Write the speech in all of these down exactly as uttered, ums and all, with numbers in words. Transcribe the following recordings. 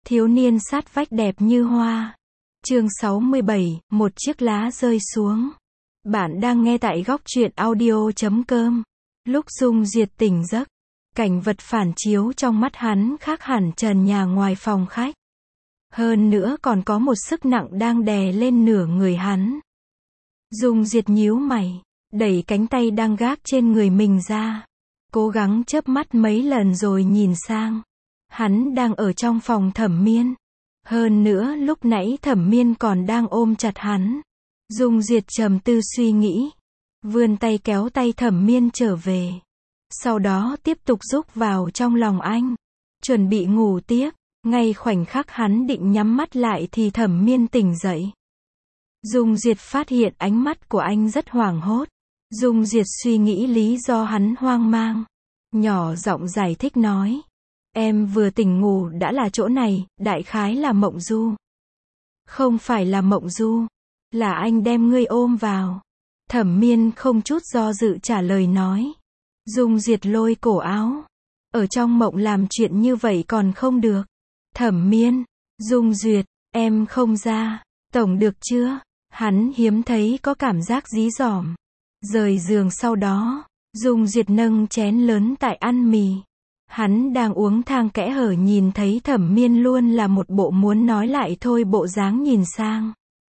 Thiếu niên sát vách đẹp như hoa. Chương sáu mươi bảy, một chiếc lá rơi xuống. Bạn đang nghe tại góc truyện audio chấm com. Lúc Dung Duyệt tỉnh giấc, cảnh vật phản chiếu trong mắt hắn khác hẳn trần nhà ngoài phòng khách. Hơn nữa còn có một sức nặng đang đè lên nửa người hắn. Dung Duyệt nhíu mày, đẩy cánh tay đang gác trên người mình ra. Cố gắng chớp mắt mấy lần rồi nhìn sang. Hắn đang ở trong phòng Thẩm Miên. Hơn nữa lúc nãy Thẩm Miên còn đang ôm chặt hắn. Dung Duyệt trầm tư suy nghĩ. Vươn tay kéo tay Thẩm Miên trở về. Sau đó tiếp tục rúc vào trong lòng anh. Chuẩn bị ngủ tiếp. Ngay khoảnh khắc hắn định nhắm mắt lại thì Thẩm Miên tỉnh dậy. Dung Duyệt phát hiện ánh mắt của anh rất hoảng hốt. Dung Duyệt suy nghĩ lý do hắn hoang mang. Nhỏ giọng giải thích nói. Em vừa tỉnh ngủ đã là chỗ này, đại khái là mộng du. Không phải là mộng du, là anh đem ngươi ôm vào. Thẩm Miên không chút do dự trả lời nói. Dung Duyệt lôi cổ áo. Ở trong mộng làm chuyện như vậy còn không được. Thẩm Miên, Dung Duyệt, em không ra, tổng được chưa? Hắn hiếm thấy có cảm giác dí dỏm. Rời giường sau đó, Dung Duyệt nâng chén lớn tại ăn mì. Hắn đang uống thang kẽ hở nhìn thấy Thẩm Miên luôn là một bộ muốn nói lại thôi bộ dáng nhìn sang.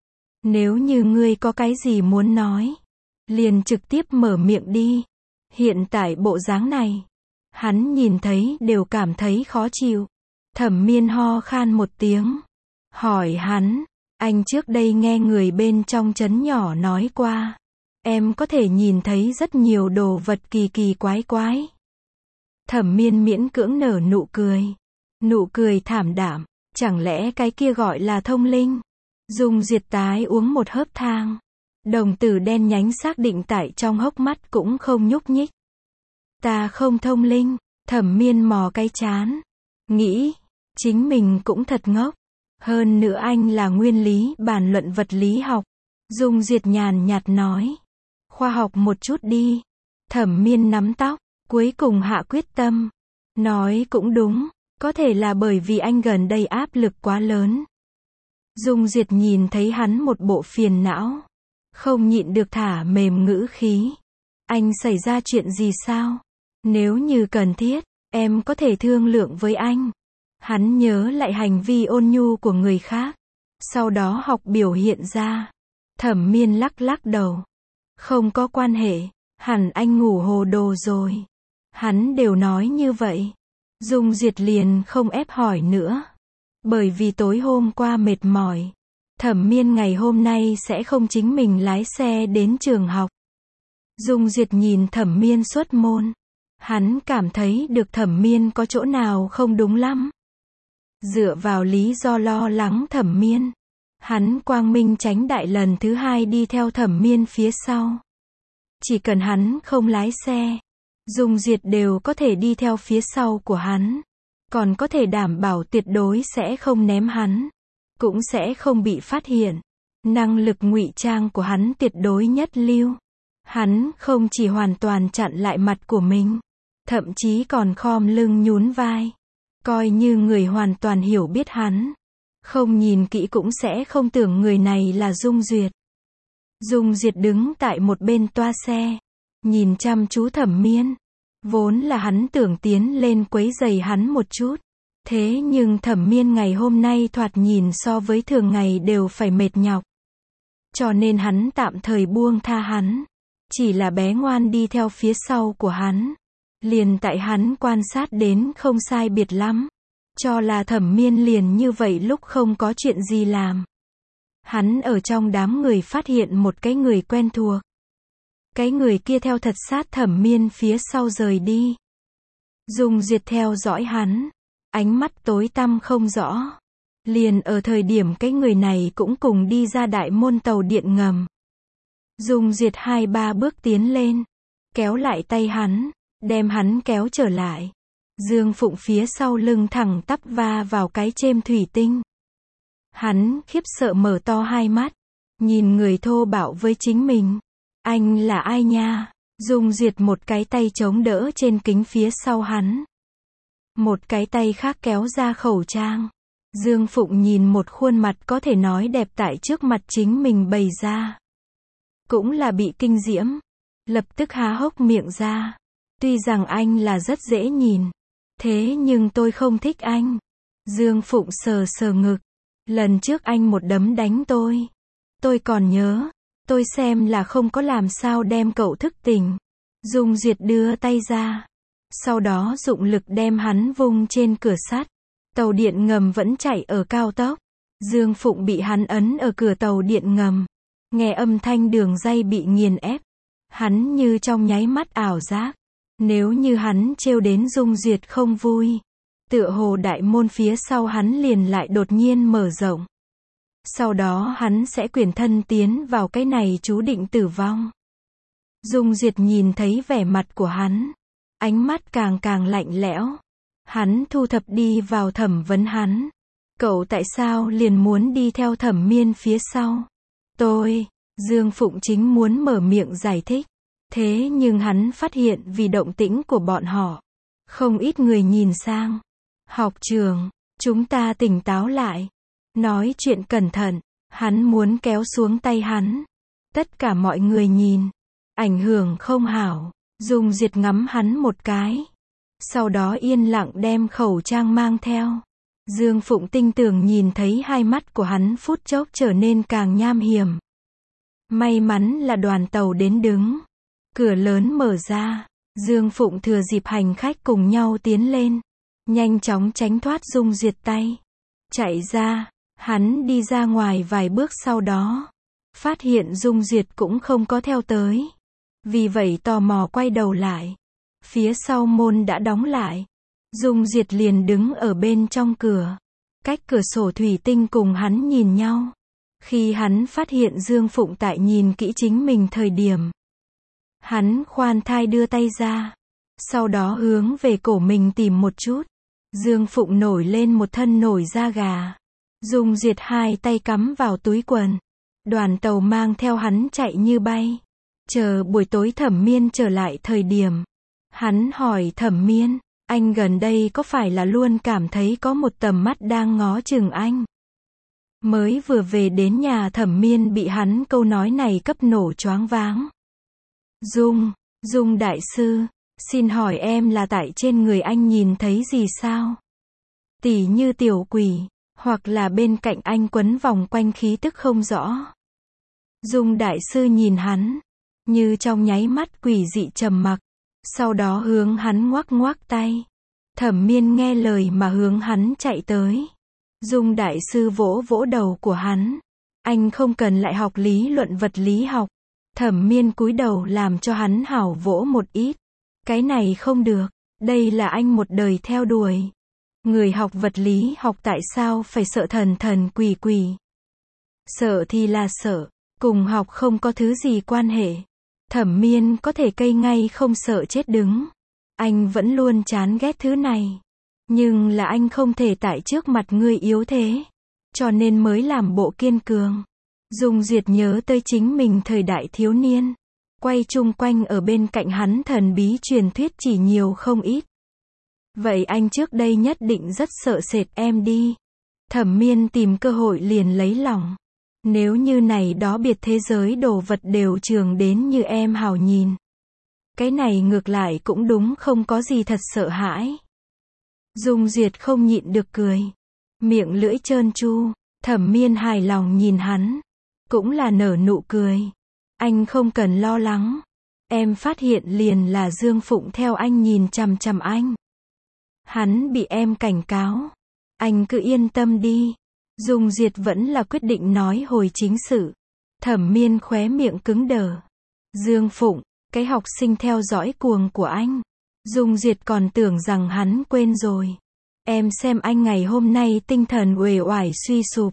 Nếu như ngươi có cái gì muốn nói, liền trực tiếp mở miệng đi. Hiện tại bộ dáng này, hắn nhìn thấy đều cảm thấy khó chịu. Thẩm Miên ho khan một tiếng. Hỏi hắn, anh trước đây nghe người bên trong trấn nhỏ nói qua. Em có thể nhìn thấy rất nhiều đồ vật kỳ kỳ quái quái. Thẩm Miên miễn cưỡng nở nụ cười. Nụ cười thảm đạm. Chẳng lẽ cái kia gọi là thông linh? Dung Duyệt tái uống một hớp thang. Đồng tử đen nhánh xác định tại trong hốc mắt cũng không nhúc nhích. Ta không thông linh. Thẩm Miên mò cái trán. Nghĩ, chính mình cũng thật ngốc. Hơn nữa anh là nguyên lý bàn luận vật lý học. Dung Duyệt nhàn nhạt nói. Khoa học một chút đi. Thẩm Miên nắm tóc. Cuối cùng hạ quyết tâm. Nói cũng đúng. Có thể là bởi vì anh gần đây áp lực quá lớn. Dung Duyệt nhìn thấy hắn một bộ phiền não. Không nhịn được thả mềm ngữ khí. Anh xảy ra chuyện gì sao? Nếu như cần thiết, em có thể thương lượng với anh. Hắn nhớ lại hành vi ôn nhu của người khác. Sau đó học biểu hiện ra. Thẩm Miên lắc lắc đầu. Không có quan hệ. Hẳn anh ngủ hồ đồ rồi. Hắn đều nói như vậy. Dung Duyệt liền không ép hỏi nữa. Bởi vì tối hôm qua mệt mỏi. Thẩm Miên ngày hôm nay sẽ không chính mình lái xe đến trường học. Dung Duyệt nhìn Thẩm Miên xuất môn. Hắn cảm thấy được Thẩm Miên có chỗ nào không đúng lắm. Dựa vào lý do lo lắng Thẩm Miên. Hắn quang minh tránh đại lần thứ hai đi theo Thẩm Miên phía sau. Chỉ cần hắn không lái xe. Dung Duyệt đều có thể đi theo phía sau của hắn. Còn có thể đảm bảo tuyệt đối sẽ không ném hắn. Cũng sẽ không bị phát hiện. Năng lực ngụy trang của hắn tuyệt đối nhất lưu. Hắn không chỉ hoàn toàn chặn lại mặt của mình. Thậm chí còn khom lưng nhún vai. Coi như người hoàn toàn hiểu biết hắn. Không nhìn kỹ cũng sẽ không tưởng người này là Dung Duyệt. Dung Duyệt đứng tại một bên toa xe. Nhìn chăm chú Thẩm Miên. Vốn là hắn tưởng tiến lên quấy rầy hắn một chút. Thế nhưng Thẩm Miên ngày hôm nay thoạt nhìn so với thường ngày đều phải mệt nhọc. Cho nên hắn tạm thời buông tha hắn. Chỉ là bé ngoan đi theo phía sau của hắn. Liền tại hắn quan sát đến không sai biệt lắm. Cho là Thẩm Miên liền như vậy lúc không có chuyện gì làm. Hắn ở trong đám người phát hiện một cái người quen thuộc. Cái người kia theo thật sát Thẩm Miên phía sau rời đi. Dung Duyệt theo dõi hắn. Ánh mắt tối tăm không rõ. Liền ở thời điểm cái người này cũng cùng đi ra đại môn tàu điện ngầm. Dung Duyệt hai ba bước tiến lên. Kéo lại tay hắn. Đem hắn kéo trở lại. Dương Phụng phía sau lưng thẳng tắp va vào cái chêm thủy tinh. Hắn khiếp sợ mở to hai mắt. Nhìn người thô bạo với chính mình. Anh là ai nha? Dung Duyệt một cái tay chống đỡ trên kính phía sau hắn. Một cái tay khác kéo ra khẩu trang. Dương Phụng nhìn một khuôn mặt có thể nói đẹp tại trước mặt chính mình bày ra. Cũng là bị kinh diễm. Lập tức há hốc miệng ra. Tuy rằng anh là rất dễ nhìn. Thế nhưng tôi không thích anh. Dương Phụng sờ sờ ngực. Lần trước anh một đấm đánh tôi. Tôi còn nhớ. Tôi xem là không có làm sao đem cậu thức tỉnh. Dung Duyệt đưa tay ra. Sau đó dụng lực đem hắn vung trên cửa sắt. Tàu điện ngầm vẫn chạy ở cao tốc. Dương Phụng bị hắn ấn ở cửa tàu điện ngầm. Nghe âm thanh đường ray bị nghiền ép. Hắn như trong nháy mắt ảo giác. Nếu như hắn trêu đến Dung Duyệt không vui. Tựa hồ đại môn phía sau hắn liền lại đột nhiên mở rộng. Sau đó hắn sẽ quyển thân tiến vào cái này chú định tử vong. Dung Duyệt nhìn thấy vẻ mặt của hắn. Ánh mắt càng càng lạnh lẽo. Hắn thu thập đi vào thẩm vấn hắn. Cậu tại sao liền muốn đi theo Thẩm Miên phía sau? Tôi, Dương Phụng chính muốn mở miệng giải thích. Thế nhưng hắn phát hiện vì động tĩnh của bọn họ. Không ít người nhìn sang. Học trường, chúng ta tỉnh táo lại. Nói chuyện cẩn thận. Hắn muốn kéo xuống tay hắn. Tất cả mọi người nhìn. Ảnh hưởng không hảo. Dung Duyệt ngắm hắn một cái. Sau đó yên lặng đem khẩu trang mang theo. Dương Phụng tinh tường nhìn thấy hai mắt của hắn phút chốc trở nên càng nham hiểm. May mắn là đoàn tàu đến đứng. Cửa lớn mở ra. Dương Phụng thừa dịp hành khách cùng nhau tiến lên. Nhanh chóng tránh thoát Dung Duyệt tay. Chạy ra. Hắn đi ra ngoài vài bước sau đó. Phát hiện Dung Duyệt cũng không có theo tới. Vì vậy tò mò quay đầu lại. Phía sau môn đã đóng lại. Dung Duyệt liền đứng ở bên trong cửa. Cách cửa sổ thủy tinh cùng hắn nhìn nhau. Khi hắn phát hiện Dương Phụng tại nhìn kỹ chính mình thời điểm. Hắn khoan thai đưa tay ra. Sau đó hướng về cổ mình tìm một chút. Dương Phụng nổi lên một thân nổi da gà. Dung Duyệt hai tay cắm vào túi quần. Đoàn tàu mang theo hắn chạy như bay. Chờ buổi tối Thẩm Miên trở lại thời điểm. Hắn hỏi Thẩm Miên, anh gần đây có phải là luôn cảm thấy có một tầm mắt đang ngó chừng anh? Mới vừa về đến nhà Thẩm Miên bị hắn câu nói này cấp nổ choáng váng. Dung, Dung đại sư, xin hỏi em là tại trên người anh nhìn thấy gì sao? Tỉ như tiểu quỷ, hoặc là bên cạnh anh quấn vòng quanh khí tức không rõ. Dung đại sư nhìn hắn, như trong nháy mắt quỷ dị trầm mặc. Sau đó hướng hắn ngoắc ngoắc tay. Thẩm Miên nghe lời mà hướng hắn chạy tới. Dung đại sư vỗ vỗ đầu của hắn. Anh không cần lại học lý luận vật lý học. Thẩm Miên cúi đầu làm cho hắn hảo vỗ một ít. Cái này không được. Đây là anh một đời theo đuổi. Người học vật lý học tại sao phải sợ thần thần quỷ quỷ? Sợ thì là sợ. Cùng học không có thứ gì quan hệ. Thẩm Miên có thể cây ngay không sợ chết đứng. Anh vẫn luôn chán ghét thứ này. Nhưng là anh không thể tại trước mặt ngươi yếu thế. Cho nên mới làm bộ kiên cường. Dung Duyệt nhớ tới chính mình thời đại thiếu niên. Quay chung quanh ở bên cạnh hắn thần bí truyền thuyết chỉ nhiều không ít. Vậy anh trước đây nhất định rất sợ sệt em đi. Thẩm Miên tìm cơ hội liền lấy lòng. Nếu như này đó biệt thế giới đồ vật đều trường đến như em hào nhìn. Cái này ngược lại cũng đúng, không có gì thật sợ hãi. Dung Duyệt không nhịn được cười. Miệng lưỡi trơn tru. Thẩm Miên hài lòng nhìn hắn. Cũng là nở nụ cười. Anh không cần lo lắng. Em phát hiện liền là Dương Phụng theo anh nhìn chằm chằm anh. Hắn bị em cảnh cáo. Anh cứ yên tâm đi. Dung Duyệt vẫn là quyết định nói hồi chính sự. Thẩm Miên khóe miệng cứng đờ. Dương Phụng, cái học sinh theo dõi cuồng của anh. Dung Duyệt còn tưởng rằng hắn quên rồi. Em xem anh ngày hôm nay tinh thần uể oải suy sụp.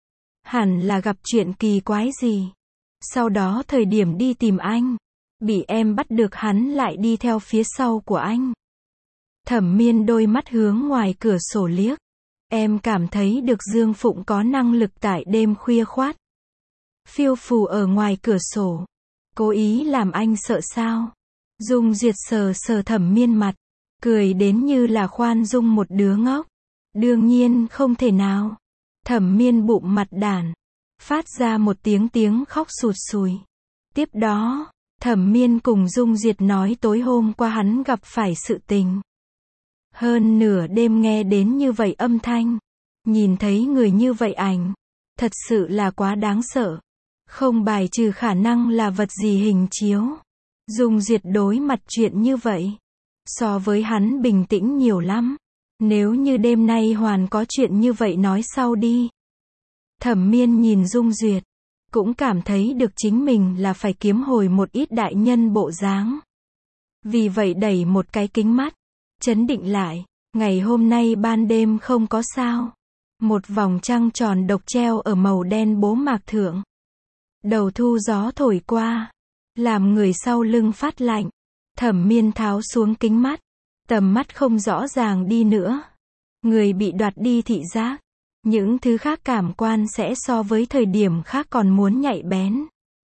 Hẳn là gặp chuyện kỳ quái gì. Sau đó thời điểm đi tìm anh, bị em bắt được hắn lại đi theo phía sau của anh. Thẩm Miên đôi mắt hướng ngoài cửa sổ liếc. Em cảm thấy được Dương Phụng có năng lực tại đêm khuya khoát. Phiêu phù ở ngoài cửa sổ. Cố ý làm anh sợ sao? Dung Duyệt sờ sờ Thẩm Miên mặt. Cười đến như là khoan dung một đứa ngốc. Đương nhiên không thể nào. Thẩm Miên bụng mặt đản, phát ra một tiếng tiếng khóc sụt sùi. Tiếp đó, Thẩm Miên cùng Dung Diệt nói tối hôm qua hắn gặp phải sự tình. Hơn nửa đêm nghe đến như vậy âm thanh, nhìn thấy người như vậy ảnh, thật sự là quá đáng sợ. Không bài trừ khả năng là vật gì hình chiếu. Dung Diệt đối mặt chuyện như vậy, so với hắn bình tĩnh nhiều lắm. Nếu như đêm nay hoàn có chuyện như vậy nói sau đi. Thẩm Miên nhìn Dung Duyệt, cũng cảm thấy được chính mình là phải kiếm hồi một ít đại nhân bộ dáng. Vì vậy đẩy một cái kính mắt, chấn định lại, ngày hôm nay ban đêm không có sao. Một vòng trăng tròn độc treo ở màu đen bố mạc thượng. Đầu thu gió thổi qua, làm người sau lưng phát lạnh. Thẩm Miên tháo xuống kính mắt, tầm mắt không rõ ràng đi nữa. Người bị đoạt đi thị giác, những thứ khác cảm quan sẽ so với thời điểm khác còn muốn nhạy bén.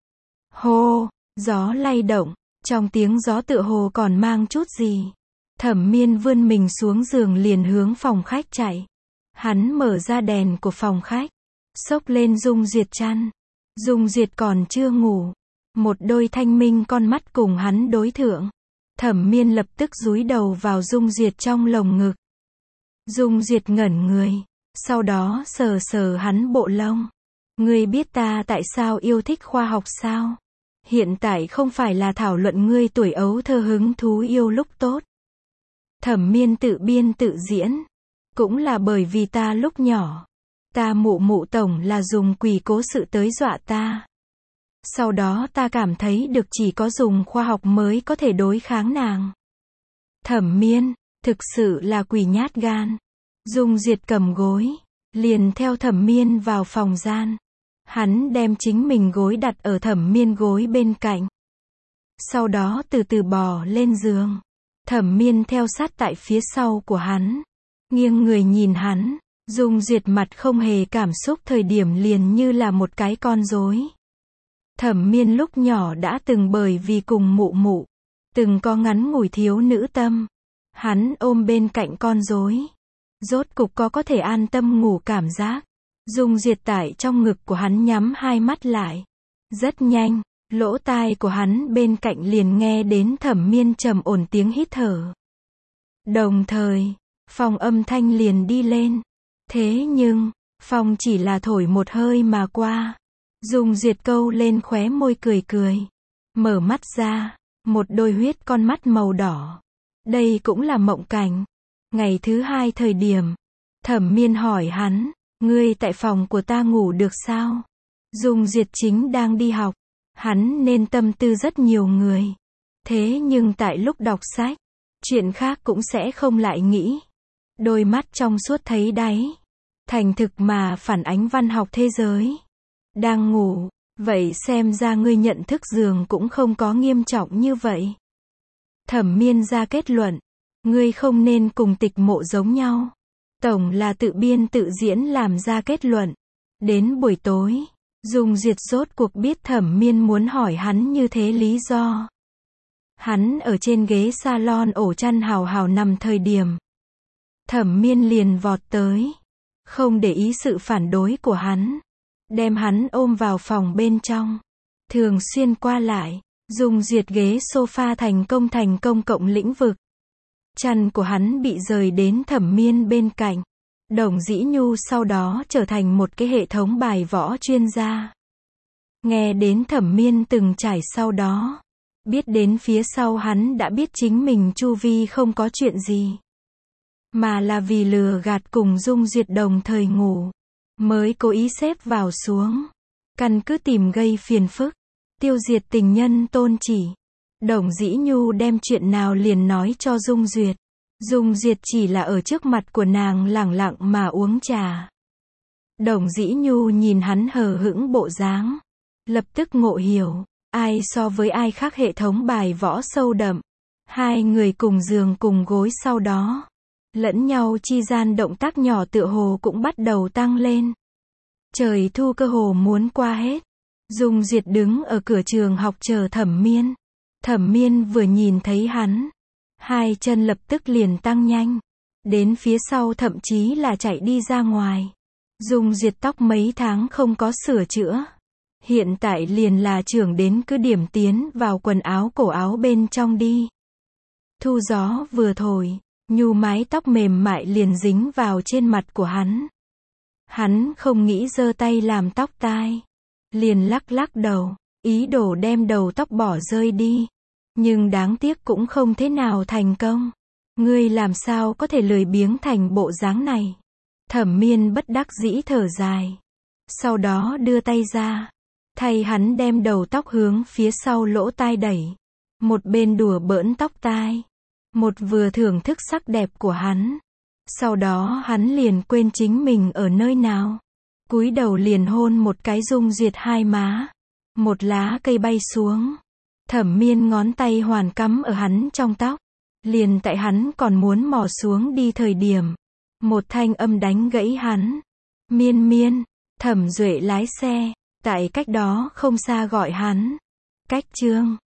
Hô, gió lay động, trong tiếng gió tựa hồ còn mang chút gì. Thẩm Miên vươn mình xuống giường liền hướng phòng khách chạy. Hắn mở ra đèn của phòng khách, xốc lên Dung Duyệt chăn. Dung Duyệt còn chưa ngủ, một đôi thanh minh con mắt cùng hắn đối thượng. Thẩm Miên lập tức dúi đầu vào Dung Duyệt trong lồng ngực. Dung Duyệt ngẩn người, sau đó sờ sờ hắn bộ lông. Ngươi biết ta tại sao yêu thích khoa học sao? Hiện tại không phải là thảo luận ngươi tuổi ấu thơ hứng thú yêu lúc tốt. Thẩm Miên tự biên tự diễn. Cũng là bởi vì ta lúc nhỏ, ta mụ mụ tổng là dùng quỷ cố sự tới dọa ta. Sau đó ta cảm thấy được chỉ có dùng khoa học mới có thể đối kháng nàng. Thẩm Miên, thực sự là quỷ nhát gan. Dung Duyệt cầm gối, liền theo Thẩm Miên vào phòng gian. Hắn đem chính mình gối đặt ở Thẩm Miên gối bên cạnh. Sau đó từ từ bò lên giường. Thẩm Miên theo sát tại phía sau của hắn. Nghiêng người nhìn hắn, Dung Duyệt mặt không hề cảm xúc thời điểm liền như là một cái con rối. Thẩm Miên lúc nhỏ đã từng bởi vì cùng mụ mụ, từng có ngắn ngủi thiếu nữ tâm. Hắn ôm bên cạnh con rối, rốt cục có có thể an tâm ngủ cảm giác. Dung Duyệt tại trong ngực của hắn nhắm hai mắt lại. Rất nhanh, lỗ tai của hắn bên cạnh liền nghe đến Thẩm Miên trầm ổn tiếng hít thở. Đồng thời, phong âm thanh liền đi lên. Thế nhưng, phong chỉ là thổi một hơi mà qua. Dung Duyệt câu lên khóe môi cười cười. Mở mắt ra, một đôi huyết con mắt màu đỏ. Đây cũng là mộng cảnh. Ngày thứ hai thời điểm, Thẩm Miên hỏi hắn, ngươi tại phòng của ta ngủ được sao? Dung Duyệt chính đang đi học. Hắn nên tâm tư rất nhiều người. Thế nhưng tại lúc đọc sách, chuyện khác cũng sẽ không lại nghĩ. Đôi mắt trong suốt thấy đáy. Thành thực mà phản ánh văn học thế giới. Đang ngủ, vậy xem ra ngươi nhận thức giường cũng không có nghiêm trọng như vậy. Thẩm Miên ra kết luận, ngươi không nên cùng Tịch Mộ giống nhau. Tổng là tự biên tự diễn làm ra kết luận. Đến buổi tối, Dung Duyệt rốt cuộc biết Thẩm Miên muốn hỏi hắn như thế lý do. Hắn ở trên ghế salon ổ chăn hào hào nằm thời điểm. Thẩm Miên liền vọt tới, không để ý sự phản đối của hắn, đem hắn ôm vào phòng bên trong. Thường xuyên qua lại, Dung Duyệt ghế sofa thành công thành công cộng lĩnh vực. Chăn của hắn bị rời đến Thẩm Miên bên cạnh. Đồng Dĩ Nhu sau đó trở thành một cái hệ thống bài võ chuyên gia. Nghe đến Thẩm Miên từng trải sau đó, biết đến phía sau hắn đã biết chính mình chu vi không có chuyện gì, mà là vì lừa gạt cùng Dung Duyệt đồng thời ngủ, mới cố ý xếp vào xuống. Căn cứ tìm gây phiền phức, tiêu diệt tình nhân tôn chỉ. Đồng Dĩ Nhu đem chuyện nào liền nói cho Dung Duyệt. Dung Duyệt chỉ là ở trước mặt của nàng lẳng lặng mà uống trà. Đồng Dĩ Nhu nhìn hắn hờ hững bộ dáng, lập tức ngộ hiểu, ai so với ai khác hệ thống bài võ sâu đậm. Hai người cùng giường cùng gối sau đó, lẫn nhau chi gian động tác nhỏ tựa hồ cũng bắt đầu tăng lên. Trời thu cơ hồ muốn qua hết. Dung Duyệt đứng ở cửa trường học chờ Thẩm Miên. Thẩm Miên vừa nhìn thấy hắn, hai chân lập tức liền tăng nhanh. Đến phía sau thậm chí là chạy đi ra ngoài. Dung Duyệt tóc mấy tháng không có sửa chữa. Hiện tại liền là trưởng đến cứ điểm tiến vào quần áo cổ áo bên trong đi. Thu gió vừa thổi, nhu mái tóc mềm mại liền dính vào trên mặt của hắn. Hắn không nghĩ giơ tay làm tóc tai. Liền lắc lắc đầu, ý đồ đem đầu tóc bỏ rơi đi. Nhưng đáng tiếc cũng không thế nào thành công. Ngươi làm sao có thể lười biếng thành bộ dáng này? Thẩm Miên bất đắc dĩ thở dài. Sau đó đưa tay ra. Thay hắn đem đầu tóc hướng phía sau lỗ tai đẩy. Một bên đùa bỡn tóc tai. Một vừa thưởng thức sắc đẹp của hắn. Sau đó hắn liền quên chính mình ở nơi nào. Cúi đầu liền hôn một cái Dung Duyệt hai má. Một lá cây bay xuống. Thẩm Miên ngón tay hoàn cắm ở hắn trong tóc. Liền tại hắn còn muốn mò xuống đi thời điểm. Một thanh âm đánh gãy hắn. Miên Miên, Thẩm Duệ lái xe, tại cách đó không xa gọi hắn. Cách Trương.